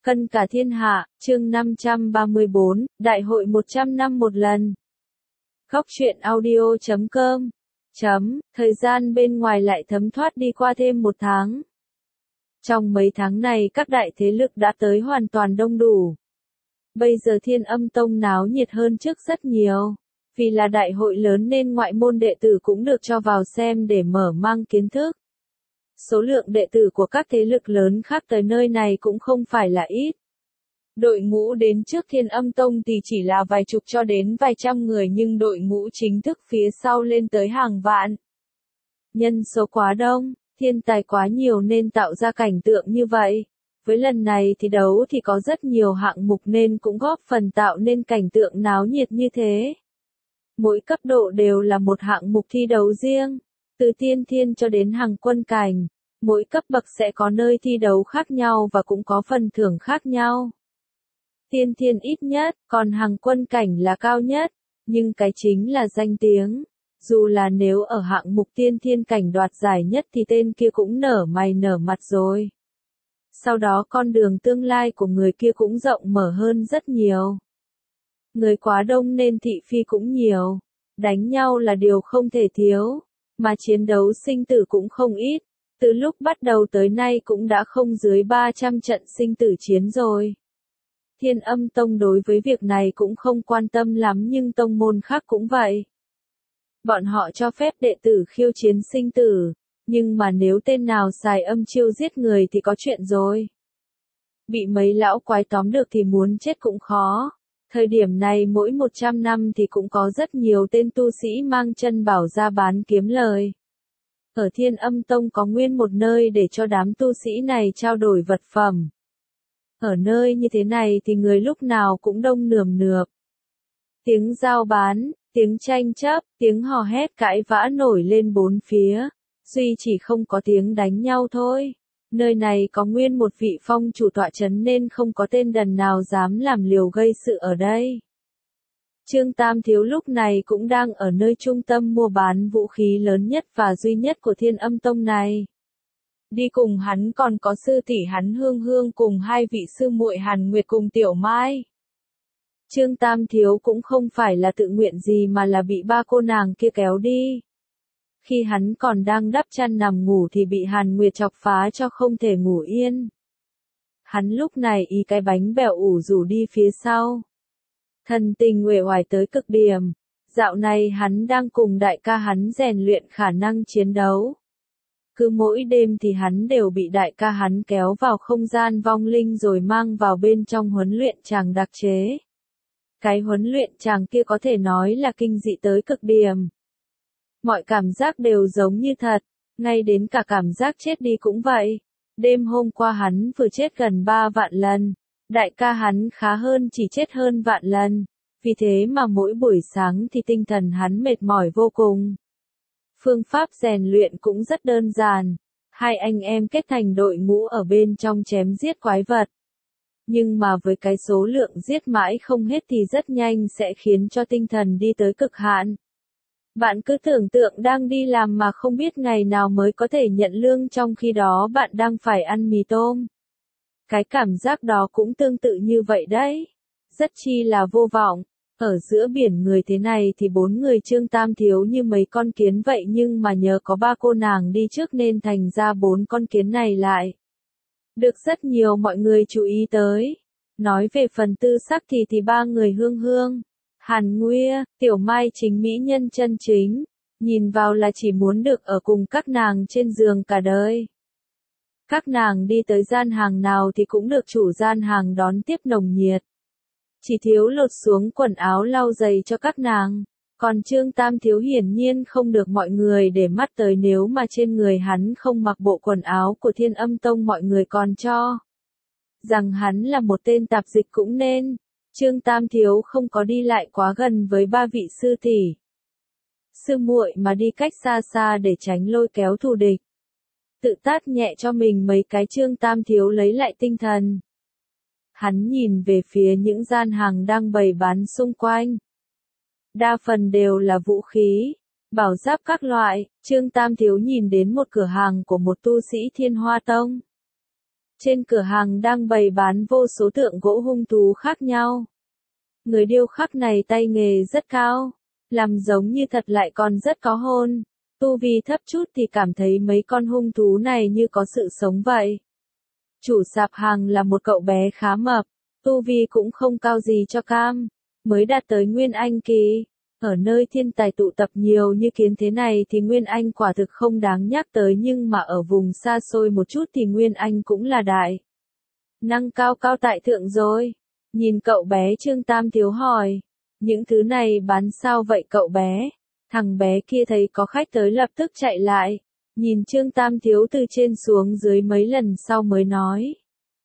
Cân cả thiên hạ, chương 534, Đại hội 100 năm một lần. Góc truyện audio.com. Thời gian bên ngoài lại thấm thoát đi qua thêm một tháng. Trong mấy tháng này các đại thế lực đã tới hoàn toàn đông đủ. Bây giờ Thiên Âm Tông náo nhiệt hơn trước rất nhiều. Vì là đại hội lớn nên ngoại môn đệ tử cũng được cho vào xem để mở mang kiến thức. Số lượng đệ tử của các thế lực lớn khác tới nơi này cũng không phải là ít. Đội ngũ đến trước Thiên Âm Tông thì chỉ là vài chục cho đến vài trăm người, nhưng đội ngũ chính thức phía sau lên tới hàng vạn. Nhân số quá đông, thiên tài quá nhiều nên tạo ra cảnh tượng như vậy. Với lần này thi đấu thì có rất nhiều hạng mục nên cũng góp phần tạo nên cảnh tượng náo nhiệt như thế. Mỗi cấp độ đều là một hạng mục thi đấu riêng, từ tiên thiên cho đến hàng quân cảnh. Mỗi cấp bậc sẽ có nơi thi đấu khác nhau và cũng có phần thưởng khác nhau. Tiên thiên ít nhất, còn hàng quân cảnh là cao nhất, nhưng cái chính là danh tiếng. Dù là nếu ở hạng mục tiên thiên cảnh đoạt giải nhất thì tên kia cũng nở mày nở mặt rồi. Sau đó con đường tương lai của người kia cũng rộng mở hơn rất nhiều. Người quá đông nên thị phi cũng nhiều. Đánh nhau là điều không thể thiếu, mà chiến đấu sinh tử cũng không ít. Từ lúc bắt đầu tới nay cũng đã không dưới 300 trận sinh tử chiến rồi. Thiên Âm Tông đối với việc này cũng không quan tâm lắm, nhưng tông môn khác cũng vậy. Bọn họ cho phép đệ tử khiêu chiến sinh tử, nhưng mà nếu tên nào xài âm chiêu giết người thì có chuyện rồi. Bị mấy lão quái tóm được thì muốn chết cũng khó. Thời điểm này mỗi 100 năm thì cũng có rất nhiều tên tu sĩ mang chân bảo ra bán kiếm lời. Ở Thiên Âm Tông có nguyên một nơi để cho đám tu sĩ này trao đổi vật phẩm. Ở nơi như thế này thì người lúc nào cũng đông nườm nượp. Tiếng giao bán, tiếng tranh chấp, tiếng hò hét cãi vã nổi lên bốn phía. Duy chỉ không có tiếng đánh nhau thôi. Nơi này có nguyên một vị phong chủ tọa trấn nên không có tên đần nào dám làm liều gây sự ở đây. Trương Tam Thiếu lúc này cũng đang ở nơi trung tâm mua bán vũ khí lớn nhất và duy nhất của Thiên Âm Tông này. Đi cùng hắn còn có sư tỷ hắn Hương Hương cùng hai vị sư muội Hàn Nguyệt cùng Tiểu Mai. Trương Tam Thiếu cũng không phải là tự nguyện gì mà là bị ba cô nàng kia kéo đi. Khi hắn còn đang đắp chăn nằm ngủ thì bị Hàn Nguyệt chọc phá cho không thể ngủ yên. Hắn lúc này ý cái bánh bèo ủ rủ đi phía sau. Thần tình uể oải tới cực điểm. Dạo này hắn đang cùng đại ca hắn rèn luyện khả năng chiến đấu. Cứ mỗi đêm thì hắn đều bị đại ca hắn kéo vào không gian vong linh rồi mang vào bên trong huấn luyện tràng đặc chế. Cái huấn luyện tràng kia có thể nói là kinh dị tới cực điểm. Mọi cảm giác đều giống như thật, ngay đến cả cảm giác chết đi cũng vậy. Đêm hôm qua hắn vừa chết gần 3 vạn lần, đại ca hắn khá hơn chỉ chết hơn vạn lần, vì thế mà mỗi buổi sáng thì tinh thần hắn mệt mỏi vô cùng. Phương pháp rèn luyện cũng rất đơn giản, hai anh em kết thành đội ngũ ở bên trong chém giết quái vật. Nhưng mà với cái số lượng giết mãi không hết thì rất nhanh sẽ khiến cho tinh thần đi tới cực hạn. Bạn cứ tưởng tượng đang đi làm mà không biết ngày nào mới có thể nhận lương, trong khi đó bạn đang phải ăn mì tôm. Cái cảm giác đó cũng tương tự như vậy đấy. Rất chi là vô vọng. Ở giữa biển người thế này thì 4 người Trương Tam Thiếu như mấy con kiến vậy, nhưng mà nhờ có ba cô nàng đi trước nên thành ra 4 con kiến này lại được rất nhiều mọi người chú ý tới. Nói về phần tư sắc thì 3 người Hương Hương, Hàn Nguyệt, Tiểu Mai chính mỹ nhân chân chính, nhìn vào là chỉ muốn được ở cùng các nàng trên giường cả đời. Các nàng đi tới gian hàng nào thì cũng được chủ gian hàng đón tiếp nồng nhiệt. Chỉ thiếu lột xuống quần áo lau giày cho các nàng. Còn Trương Tam Thiếu hiển nhiên không được mọi người để mắt tới, nếu mà trên người hắn không mặc bộ quần áo của Thiên Âm Tông mọi người còn cho rằng hắn là một tên tạp dịch cũng nên. Trương Tam Thiếu không có đi lại quá gần với ba vị sư tỷ, sư muội mà đi cách xa xa để tránh lôi kéo thù địch. Tự tát nhẹ cho mình mấy cái, Trương Tam Thiếu lấy lại tinh thần. Hắn nhìn về phía những gian hàng đang bày bán xung quanh. Đa phần đều là vũ khí, bảo giáp các loại. Trương Tam Thiếu nhìn đến một cửa hàng của một tu sĩ Thiên Hoa Tông. Trên cửa hàng đang bày bán vô số tượng gỗ hung thú khác nhau. Người điêu khắc này tay nghề rất cao, làm giống như thật lại còn rất có hồn. Tu vi thấp chút thì cảm thấy mấy con hung thú này như có sự sống vậy. Chủ sạp hàng là một cậu bé khá mập, tu vi cũng không cao gì cho cam, mới đạt tới Nguyên Anh kỳ. Ở nơi thiên tài tụ tập nhiều như kiến thế này thì Nguyên Anh quả thực không đáng nhắc tới, nhưng mà ở vùng xa xôi một chút thì Nguyên Anh cũng là đại năng cao cao tại thượng rồi. Nhìn cậu bé, Trương Tam Thiếu hỏi, những thứ này bán sao vậy cậu bé? Thằng bé kia thấy có khách tới lập tức chạy lại, nhìn Trương Tam Thiếu từ trên xuống dưới mấy lần sau mới nói.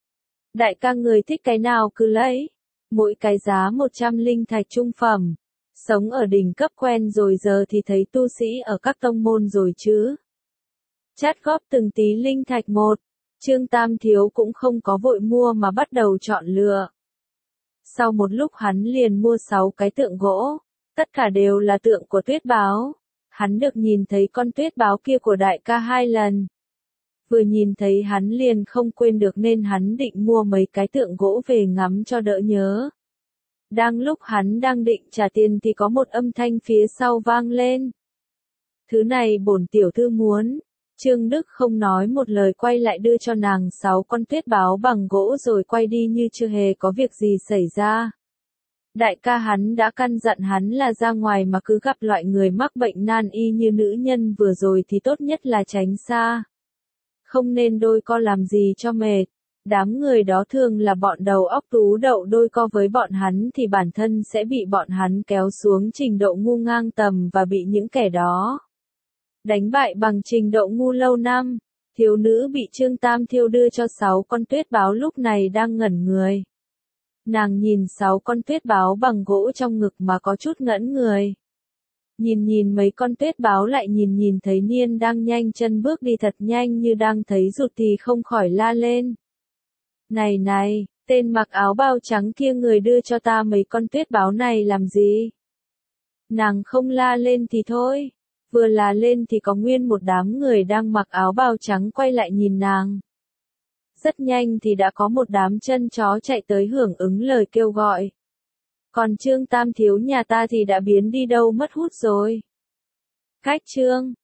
Đại ca người thích cái nào cứ lấy, mỗi cái giá 100 linh thạch trung phẩm. Sống ở đỉnh cấp quen rồi giờ thì thấy tu sĩ ở các tông môn rồi chứ. Chát góp từng tí linh thạch một, Trương Tam Thiếu cũng không có vội mua mà bắt đầu chọn lựa. Sau một lúc hắn liền mua 6 cái tượng gỗ, tất cả đều là tượng của Tuyết Báo. Hắn được nhìn thấy con Tuyết Báo kia của đại ca 2 lần. Vừa nhìn thấy hắn liền không quên được nên hắn định mua mấy cái tượng gỗ về ngắm cho đỡ nhớ. Đang lúc hắn đang định trả tiền thì có một âm thanh phía sau vang lên. Thứ này bổn tiểu thư muốn. Trương Đức không nói một lời quay lại đưa cho nàng 6 con Tuyết Báo bằng gỗ rồi quay đi như chưa hề có việc gì xảy ra. Đại ca hắn đã căn dặn hắn là ra ngoài mà cứ gặp loại người mắc bệnh nan y như nữ nhân vừa rồi thì tốt nhất là tránh xa. Không nên đôi co làm gì cho mệt. Đám người đó thường là bọn đầu óc tú đậu, đôi co với bọn hắn thì bản thân sẽ bị bọn hắn kéo xuống trình độ ngu ngang tầm và bị những kẻ đó đánh bại bằng trình độ ngu lâu năm. Thiếu nữ bị Trương Tam Thiếu đưa cho 6 con Tuyết Báo lúc này đang ngẩn người. Nàng nhìn 6 con Tuyết Báo bằng gỗ trong ngực mà có chút ngẩn người. Nhìn mấy con Tuyết Báo lại nhìn thấy Niên đang nhanh chân bước đi thật nhanh như đang thấy rụt thì không khỏi la lên. Này, tên mặc áo bào trắng kia, người đưa cho ta mấy con Tuyết Báo này làm gì? Nàng không la lên thì thôi, vừa la lên thì có nguyên một đám người đang mặc áo bào trắng quay lại nhìn nàng. Rất nhanh thì đã có một đám chân chó chạy tới hưởng ứng lời kêu gọi. Còn Trương Tam Thiếu nhà ta thì đã biến đi đâu mất hút rồi. Cách chương